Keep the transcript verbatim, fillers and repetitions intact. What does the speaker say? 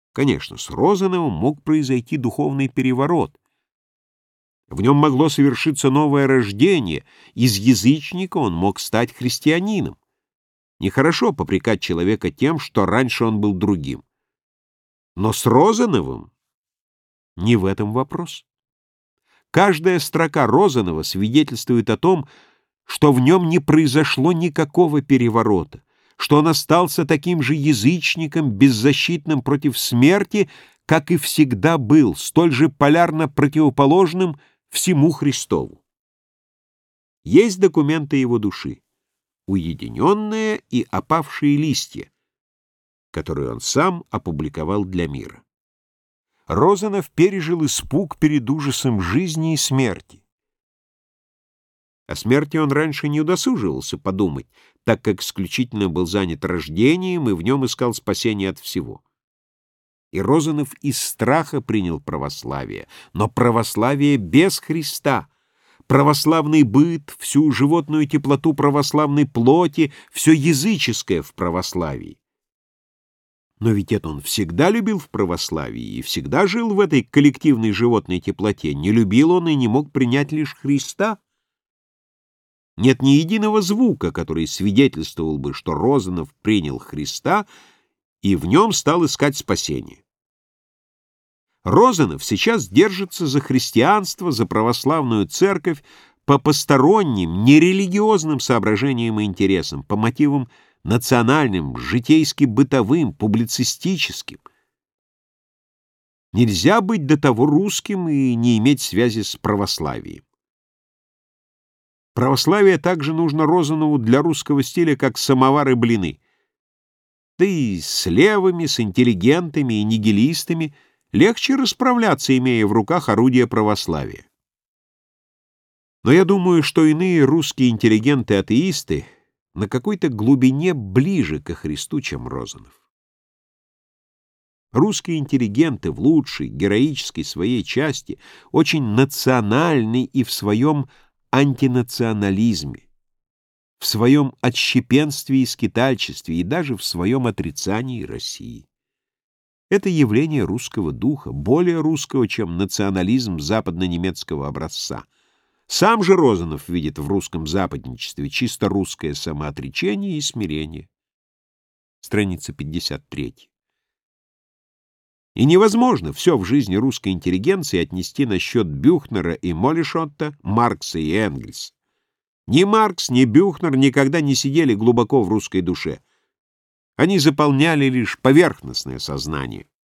Конечно, с Розановым мог произойти духовный переворот. В нем могло совершиться новое рождение. Из язычника он мог стать христианином. Нехорошо попрекать человека тем, что раньше он был другим. Но с Розановым не в этом вопрос. Каждая строка Розанова свидетельствует о том, что в нем не произошло никакого переворота, что он остался таким же язычником, беззащитным против смерти, как и всегда был, столь же полярно противоположным всему Христову. Есть документы его души, уединенные и опавшие листья, которые он сам опубликовал для мира. Розанов пережил испуг перед ужасом жизни и смерти. О смерти он раньше не удосуживался подумать, так как исключительно был занят рождением и в нем искал спасения от всего. И Розанов из страха принял православие, но православие без Христа, православный быт, всю животную теплоту православной плоти, все языческое в православии. Но ведь это он всегда любил в православии и всегда жил в этой коллективной животной теплоте. Не любил он и не мог принять лишь Христа. Нет ни единого звука, который свидетельствовал бы, что Розанов принял Христа и в нем стал искать спасение. Розанов сейчас держится за христианство, за православную церковь по посторонним, нерелигиозным соображениям и интересам, по мотивам национальным, житейски-бытовым, публицистическим. Нельзя быть до того русским и не иметь связи с православием. Православие также нужно Розанову для русского стиля, как самовар и блины. Да и с левыми, с интеллигентами и нигилистами легче расправляться, имея в руках орудие православия. Но я думаю, что иные русские интеллигенты-атеисты на какой-то глубине ближе ко Христу, чем Розанов. Русские интеллигенты в лучшей, героической своей части очень национальны и в своем антинационализме, в своем отщепенстве и скитальчестве, и даже в своем отрицании России. Это явление русского духа, более русского, чем национализм западно-немецкого образца. Сам же Розанов видит в русском западничестве чисто русское самоотречение и смирение. Страница пятьдесят три. И невозможно все в жизни русской интеллигенции отнести на счет Бюхнера и Молишотта, Маркса и Энгельса. Ни Маркс, ни Бюхнер никогда не сидели глубоко в русской душе. Они заполняли лишь поверхностное сознание.